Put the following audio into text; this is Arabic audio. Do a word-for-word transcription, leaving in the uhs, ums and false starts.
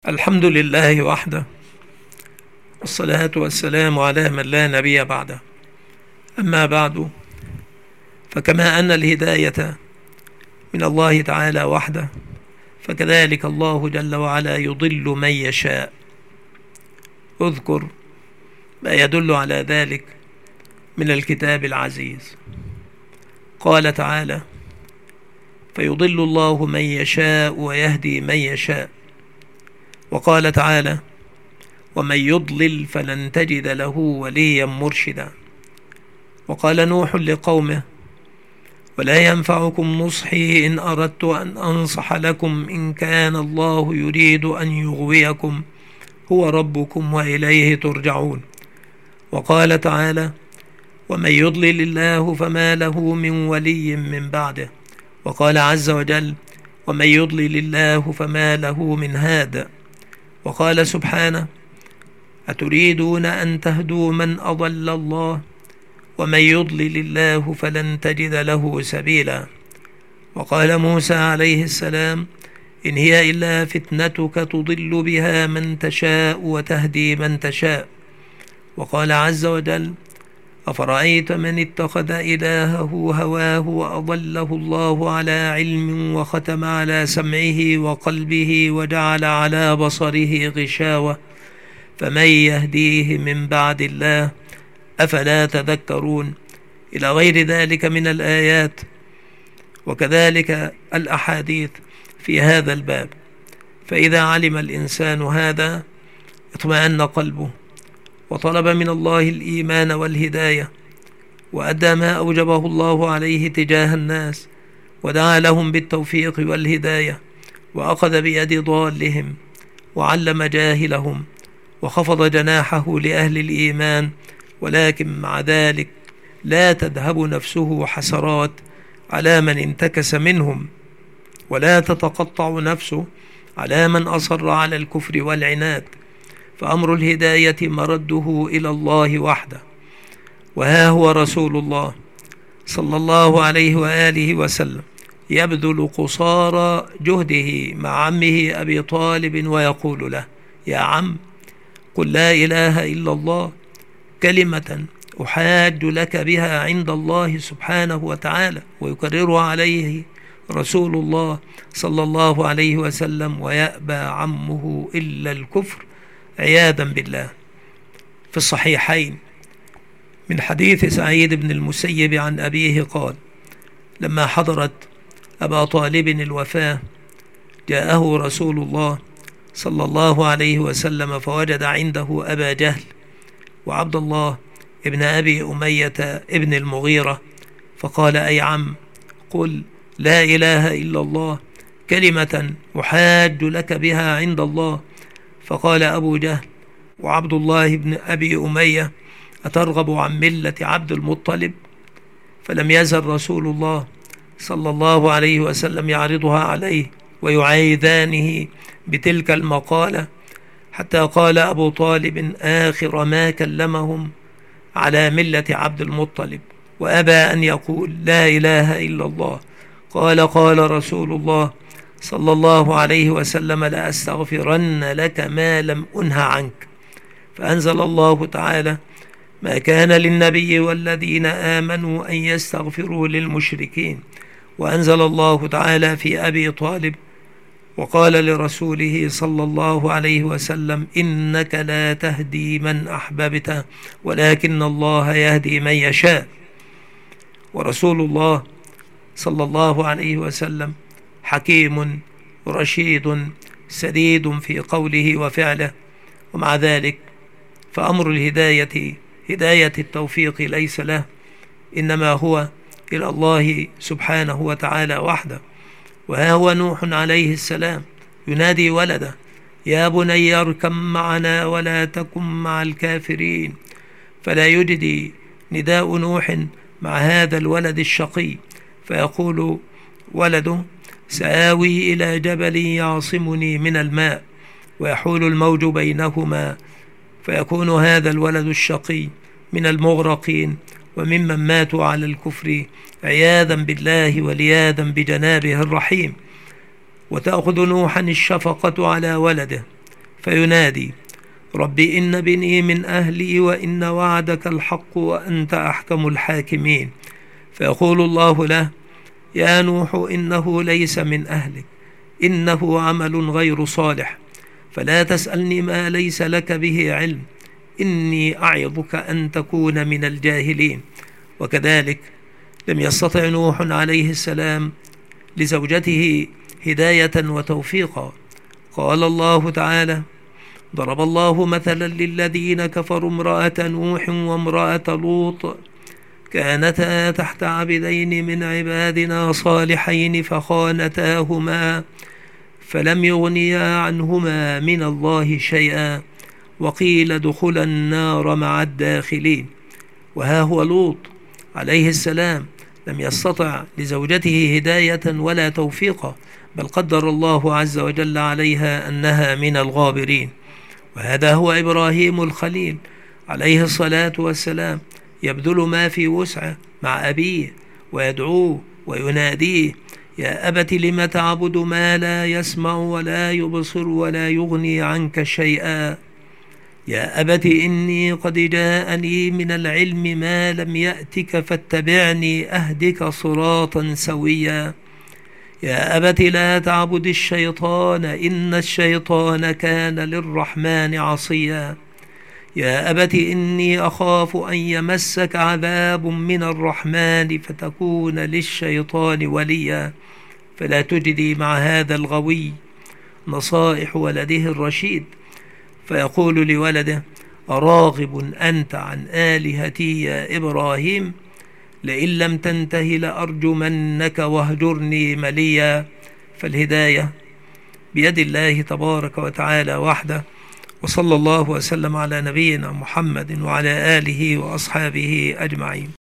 الحمد لله وحده، والصلاة والسلام على من لا نبي بعده. أما بعد، فكما أن الهداية من الله تعالى وحده، فكذلك الله جل وعلا يضل من يشاء. اذكر ما يدل على ذلك من الكتاب العزيز. قال تعالى: فيضل الله من يشاء ويهدي من يشاء. وقال تعالى: ومن يضلل فلن تجد له وليا مرشدا. وقال نوح لقومه: ولا ينفعكم نصحي إن أردت أن أنصح لكم إن كان الله يريد أن يغويكم هو ربكم وإليه ترجعون. وقال تعالى: ومن يضلل الله فما له من ولي من بعده. وقال عز وجل: ومن يضلل الله فما له من هاد. وقال سبحانه: أتريدون أن تهدوا من أضل الله ومن يضلل الله فلن تجد له سبيلا. وقال موسى عليه السلام: إن هي إلا فتنتك تضل بها من تشاء وتهدي من تشاء. وقال عز وجل: أفرأيت من اتخذ إلهه هواه وأضله الله على علم وختم على سمعه وقلبه وجعل على بصره غشاوة فمن يهديه من بعد الله أفلا تذكرون، إلى غير ذلك من الآيات وكذلك الأحاديث في هذا الباب. فإذا علم الإنسان هذا اطمأن قلبه وطلب من الله الإيمان والهداية، وأدى ما أوجبه الله عليه تجاه الناس، ودعا لهم بالتوفيق والهداية، وأخذ بيد ضالهم وعلم جاهلهم، وخفض جناحه لأهل الإيمان. ولكن مع ذلك لا تذهب نفسه حسرات على من انتكس منهم، ولا تتقطع نفسه على من أصر على الكفر والعناد، فأمر الهداية مرده إلى الله وحده. وها هو رسول الله صلى الله عليه وآله وسلم يبذل قصارى جهده مع عمه أبي طالب ويقول له: يا عم، قل لا إله إلا الله، كلمة أحاج لك بها عند الله سبحانه وتعالى. ويكررها عليه رسول الله صلى الله عليه وسلم، ويأبى عمه إلا الكفر عياذا بالله. في الصحيحين من حديث سعيد بن المسيب عن أبيه قال: لما حضرت أبا طالب الوفاة جاءه رسول الله صلى الله عليه وسلم فوجد عنده أبا جهل وعبد الله ابن أبي أمية ابن المغيرة، فقال: أي عم، قل لا إله إلا الله، كلمة أحاج لك بها عند الله. فقال أبو جهل وعبد الله بن أبي أمية: أترغب عن ملة عبد المطلب؟ فلم يزل رسول الله صلى الله عليه وسلم يعرضها عليه ويعايذانه بتلك المقالة، حتى قال أبو طالب آخر ما كلمهم: على ملة عبد المطلب، وأبى أن يقول لا إله إلا الله. قال قال رسول الله صلى الله عليه وسلم: لأستغفرن لك ما لم أنه عنك. فأنزل الله تعالى: ما كان للنبي والذين آمنوا أن يستغفروا للمشركين. وأنزل الله تعالى في أبي طالب وقال لرسوله صلى الله عليه وسلم: إنك لا تهدي من أحببت ولكن الله يهدي من يشاء. ورسول الله صلى الله عليه وسلم حكيم رشيد سديد في قوله وفعله، ومع ذلك فأمر الهداية هداية التوفيق ليس له، إنما هو إلى الله سبحانه وتعالى وحده. وها هو نوح عليه السلام ينادي ولده: يا بني اركب معنا ولا تكن مع الكافرين. فلا يجدي نداء نوح مع هذا الولد الشقي، فيقول ولده: سآوي إلى جبل يعصمني من الماء، ويحول الموج بينهما، فيكون هذا الولد الشقي من المغرقين وممن ماتوا على الكفر عياذا بالله ولياذا بجنابه الرحيم. وتأخذ نوحا الشفقة على ولده فينادي: رب إن بني من أهلي وإن وعدك الحق وأنت أحكم الحاكمين. فيقول الله له: يا نوح إنه ليس من أهلك، إنه عمل غير صالح، فلا تسألني ما ليس لك به علم، إني أعظك أن تكون من الجاهلين. وكذلك لم يستطع نوح عليه السلام لزوجته هداية وتوفيقا. قال الله تعالى: ضرب الله مثلا للذين كفروا امرأة نوح وامرأة لوط كانتا تحت عبدين من عبادنا صالحين فخانتاهما فلم يغنيا عنهما من الله شيئا وقيل ادخلا النار مع الداخلين. وها هو لوط عليه السلام لم يستطع لزوجته هداية ولا توفيقا، بل قدر الله عز وجل عليها أنها من الغابرين. وهذا هو إبراهيم الخليل عليه الصلاة والسلام، يبذل ما في وسعه مع أبيه ويدعوه ويناديه: يا أبت لم تعبد ما لا يسمع ولا يبصر ولا يغني عنك شيئا، يا أبت إني قد جاءني من العلم ما لم يأتك فاتبعني أهدك صراطا سويا، يا أبت لا تعبد الشيطان إن الشيطان كان للرحمن عصيا، يا أبت إني أخاف أن يمسك عذاب من الرحمن فتكون للشيطان وليا. فلا تجدي مع هذا الغوي نصائح ولده الرشيد، فيقول لولده: أراغب أنت عن آلهتي يا إبراهيم؟ لئن لم تنته لأرجمنك واهجرني مليا. فالهداية بيد الله تبارك وتعالى وحده. وصلى الله وسلم على نبينا محمد وعلى آله وأصحابه أجمعين.